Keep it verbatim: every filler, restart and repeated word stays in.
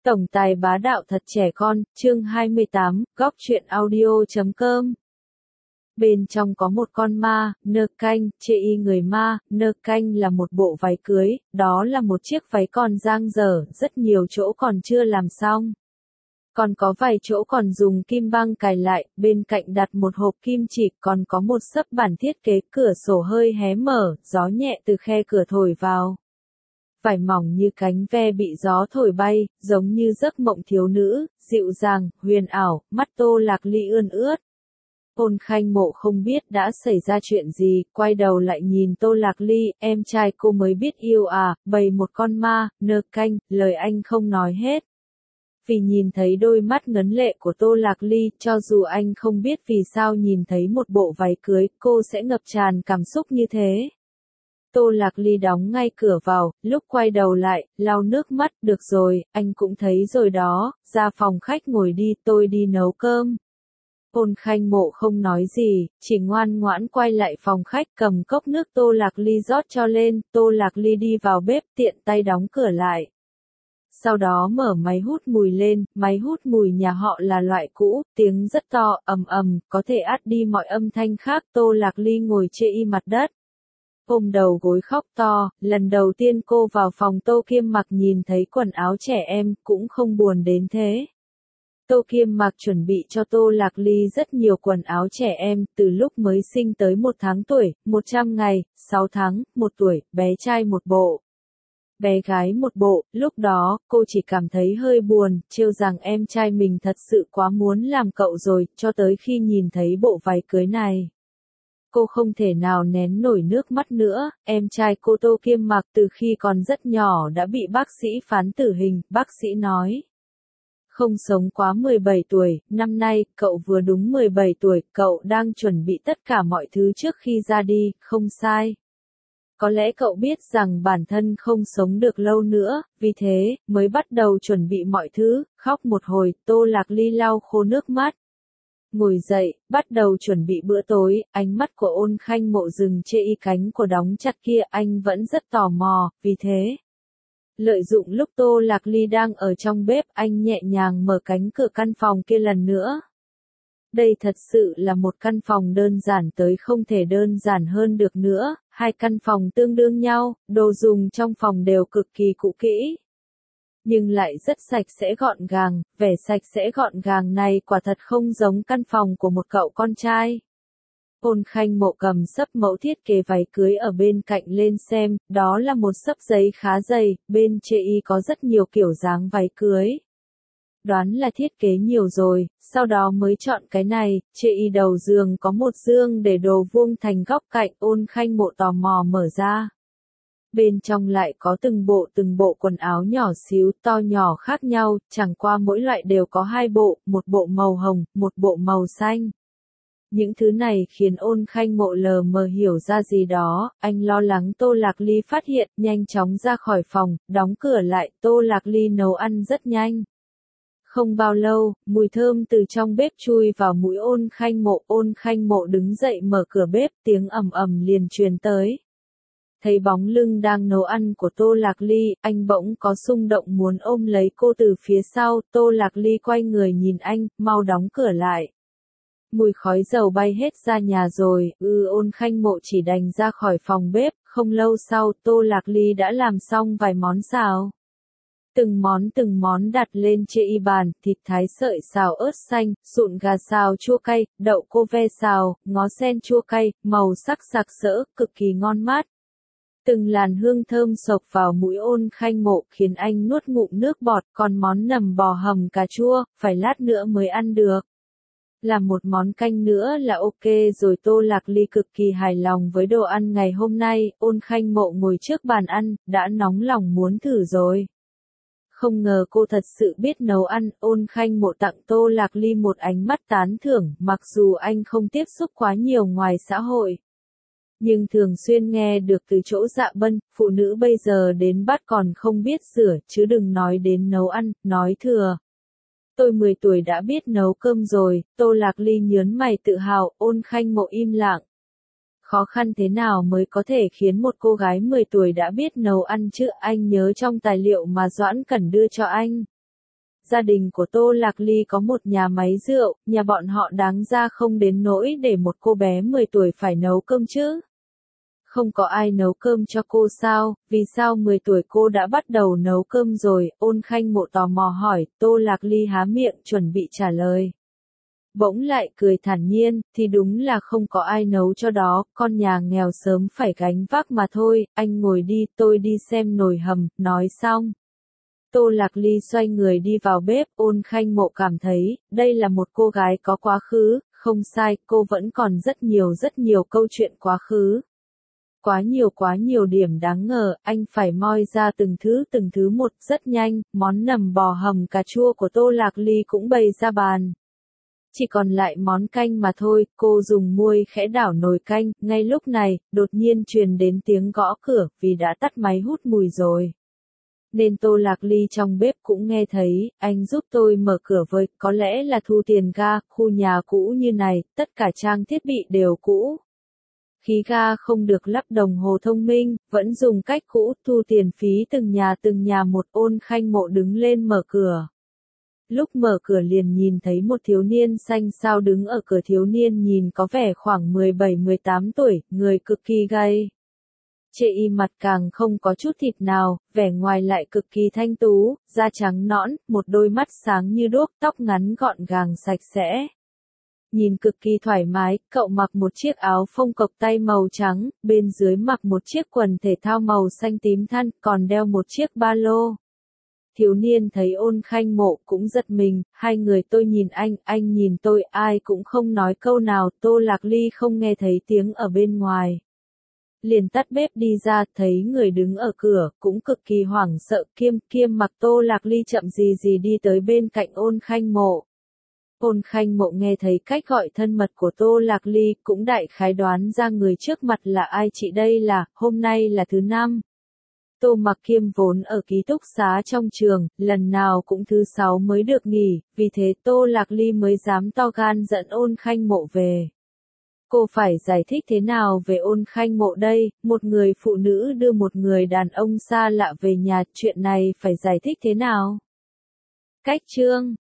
Tổng tài bá đạo thật trẻ con, chương hai mươi tám, góc truyện audio chấm com. Bên trong có một con ma, nơ canh, chê y người ma, nơ canh là một bộ váy cưới, đó là một chiếc váy còn dang dở, rất nhiều chỗ còn chưa làm xong. Còn có vài chỗ còn dùng kim băng cài lại, bên cạnh đặt một hộp kim chỉ, còn có một xấp bản thiết kế, cửa sổ hơi hé mở, gió nhẹ từ khe cửa thổi vào. Vải mỏng như cánh ve bị gió thổi bay, giống như giấc mộng thiếu nữ, dịu dàng, huyền ảo, mắt Tô Lạc Ly ươn ướt. Ôn Khanh Mộ không biết đã xảy ra chuyện gì, quay đầu lại nhìn Tô Lạc Ly, em trai cô mới biết yêu à, bầy một con ma, nơ canh, lời anh không nói hết. Vì nhìn thấy đôi mắt ngấn lệ của Tô Lạc Ly, cho dù anh không biết vì sao nhìn thấy một bộ váy cưới, cô sẽ ngập tràn cảm xúc như thế. Tô Lạc Ly đóng ngay cửa vào, lúc quay đầu lại, lau nước mắt, được rồi, anh cũng thấy rồi đó, ra phòng khách ngồi đi, tôi đi nấu cơm. Ôn Khanh Mộ không nói gì, chỉ ngoan ngoãn quay lại phòng khách cầm cốc nước Tô Lạc Ly rót cho lên, Tô Lạc Ly đi vào bếp tiện tay đóng cửa lại. Sau đó mở máy hút mùi lên, máy hút mùi nhà họ là loại cũ, tiếng rất to, ầm ầm, có thể át đi mọi âm thanh khác. Tô Lạc Ly ngồi chê y mặt đất, ôm đầu gối khóc to, lần đầu tiên cô vào phòng Tô Kiêm Mặc nhìn thấy quần áo trẻ em, cũng không buồn đến thế. Tô Kiêm Mặc chuẩn bị cho Tô Lạc Ly rất nhiều quần áo trẻ em, từ lúc mới sinh tới một tháng tuổi, một trăm ngày, sáu tháng, một tuổi, bé trai một bộ. Bé gái một bộ, lúc đó, cô chỉ cảm thấy hơi buồn, trêu rằng em trai mình thật sự quá muốn làm cậu rồi, cho tới khi nhìn thấy bộ váy cưới này. Cô không thể nào nén nổi nước mắt nữa, em trai cô Tô Kiêm Mặc từ khi còn rất nhỏ đã bị bác sĩ phán tử hình, bác sĩ nói. Không sống quá mười bảy tuổi, năm nay, cậu vừa đúng mười bảy tuổi, cậu đang chuẩn bị tất cả mọi thứ trước khi ra đi, không sai. Có lẽ cậu biết rằng bản thân không sống được lâu nữa, vì thế, mới bắt đầu chuẩn bị mọi thứ, khóc một hồi, Tô Lạc Ly lau khô nước mắt. Ngồi dậy, bắt đầu chuẩn bị bữa tối, ánh mắt của Ôn Khanh Mộ dừng chê y cánh của đóng chặt kia, anh vẫn rất tò mò, vì thế. Lợi dụng lúc Tô Lạc Ly đang ở trong bếp, anh nhẹ nhàng mở cánh cửa căn phòng kia lần nữa. Đây thật sự là một căn phòng đơn giản tới không thể đơn giản hơn được nữa, hai căn phòng tương đương nhau, đồ dùng trong phòng đều cực kỳ cũ kỹ. Nhưng lại rất sạch sẽ gọn gàng, vẻ sạch sẽ gọn gàng này quả thật không giống căn phòng của một cậu con trai. Ôn Khanh Mộ cầm xấp mẫu thiết kế váy cưới ở bên cạnh lên xem, đó là một xấp giấy khá dày, bên chê y có rất nhiều kiểu dáng váy cưới. Đoán là thiết kế nhiều rồi, sau đó mới chọn cái này, chê y đầu giường có một dương để đồ vuông thành góc cạnh, Ôn Khanh Mộ tò mò mở ra. Bên trong lại có từng bộ từng bộ quần áo nhỏ xíu, to nhỏ khác nhau, chẳng qua mỗi loại đều có hai bộ, một bộ màu hồng, một bộ màu xanh. Những thứ này khiến Ôn Khanh Mộ lờ mờ hiểu ra gì đó, anh lo lắng Tô Lạc Ly phát hiện, nhanh chóng ra khỏi phòng, đóng cửa lại, Tô Lạc Ly nấu ăn rất nhanh. Không bao lâu, mùi thơm từ trong bếp chui vào mũi Ôn Khanh Mộ, Ôn Khanh Mộ đứng dậy mở cửa bếp, tiếng ầm ầm liền truyền tới. Thấy bóng lưng đang nấu ăn của Tô Lạc Ly, anh bỗng có xung động muốn ôm lấy cô từ phía sau, Tô Lạc Ly quay người nhìn anh, mau đóng cửa lại. Mùi khói dầu bay hết ra nhà rồi, ư Ôn Khanh Mộ chỉ đành ra khỏi phòng bếp, không lâu sau Tô Lạc Ly đã làm xong vài món xào. Từng món từng món đặt lên chê y bàn, thịt thái sợi xào ớt xanh, sụn gà xào chua cay, đậu cô ve xào, ngó sen chua cay, màu sắc sặc sỡ, cực kỳ ngon mát. Từng làn hương thơm sộc vào mũi Ôn Khanh Mộ khiến anh nuốt ngụm nước bọt, còn món nầm bò hầm cà chua, phải lát nữa mới ăn được. Làm một món canh nữa là ok rồi. Tô Lạc Ly cực kỳ hài lòng với đồ ăn ngày hôm nay, Ôn Khanh Mộ ngồi trước bàn ăn, đã nóng lòng muốn thử rồi. Không ngờ cô thật sự biết nấu ăn, Ôn Khanh Mộ tặng Tô Lạc Ly một ánh mắt tán thưởng, mặc dù anh không tiếp xúc quá nhiều ngoài xã hội. Nhưng thường xuyên nghe được từ chỗ Dạ Bân, phụ nữ bây giờ đến bát còn không biết rửa, chứ đừng nói đến nấu ăn, nói thừa. Tôi mười tuổi đã biết nấu cơm rồi, Tô Lạc Ly nhớn mày tự hào, Ôn Khanh Mộ im lặng. Khó khăn thế nào mới có thể khiến một cô gái mười tuổi đã biết nấu ăn chứ, anh nhớ trong tài liệu mà Doãn Cẩn đưa cho anh. gia đình của Tô Lạc Ly có một nhà máy rượu, nhà bọn họ đáng ra không đến nỗi để một cô bé mười tuổi phải nấu cơm chứ. Không có ai nấu cơm cho cô sao, vì sao mười tuổi cô đã bắt đầu nấu cơm rồi, Ôn Khanh Mộ tò mò hỏi, Tô Lạc Ly há miệng chuẩn bị trả lời. Bỗng lại cười thản nhiên, thì đúng là không có ai nấu cho đó, con nhà nghèo sớm phải gánh vác mà thôi, anh ngồi đi, tôi đi xem nồi hầm, nói xong. Tô Lạc Ly xoay người đi vào bếp, Ôn Khanh Mộ cảm thấy, đây là một cô gái có quá khứ, không sai, cô vẫn còn rất nhiều rất nhiều câu chuyện quá khứ. Quá nhiều quá nhiều điểm đáng ngờ, anh phải moi ra từng thứ từng thứ một rất nhanh, món nầm bò hầm cà chua của Tô Lạc Ly cũng bày ra bàn. Chỉ còn lại món canh mà thôi, cô dùng muôi khẽ đảo nồi canh, ngay lúc này, đột nhiên truyền đến tiếng gõ cửa, vì đã tắt máy hút mùi rồi. Nên Tô Lạc Ly trong bếp cũng nghe thấy, anh giúp tôi mở cửa với, có lẽ là thu tiền ga, khu nhà cũ như này, tất cả trang thiết bị đều cũ. Khí ga không được lắp đồng hồ thông minh, vẫn dùng cách cũ, thu tiền phí từng nhà từng nhà một. Ôn Khanh Mộ đứng lên mở cửa. Lúc mở cửa liền nhìn thấy một thiếu niên xanh xao đứng ở cửa, thiếu niên nhìn có vẻ khoảng mười bảy mười tám tuổi, người cực kỳ gầy. Chệ y mặt càng không có chút thịt nào, vẻ ngoài lại cực kỳ thanh tú, da trắng nõn, một đôi mắt sáng như đuốc, tóc ngắn gọn gàng sạch sẽ. Nhìn cực kỳ thoải mái, cậu mặc một chiếc áo phông cộc tay màu trắng, bên dưới mặc một chiếc quần thể thao màu xanh tím than, còn đeo một chiếc ba lô. Thiếu niên thấy Ôn Khanh Mộ cũng giật mình, hai người tôi nhìn anh, anh nhìn tôi, ai cũng không nói câu nào, Tô Lạc Ly không nghe thấy tiếng ở bên ngoài. Liền tắt bếp đi ra, thấy người đứng ở cửa, cũng cực kỳ hoảng sợ, kiêm kiêm mặc. Tô Lạc Ly chậm gì gì đi tới bên cạnh Ôn Khanh Mộ. Ôn Khanh Mộ nghe thấy cách gọi thân mật của Tô Lạc Ly, cũng đại khái đoán ra người trước mặt là ai. Chị đây là, hôm nay là thứ năm. Tô Mặc Kiêm vốn ở ký túc xá trong trường, lần nào cũng thứ sáu mới được nghỉ, vì thế Tô Lạc Ly mới dám to gan dẫn Ôn Khanh Mộ về. Cô phải giải thích thế nào về Ôn Khanh Mộ đây, một người phụ nữ đưa một người đàn ông xa lạ về nhà, chuyện này phải giải thích thế nào? Cách chương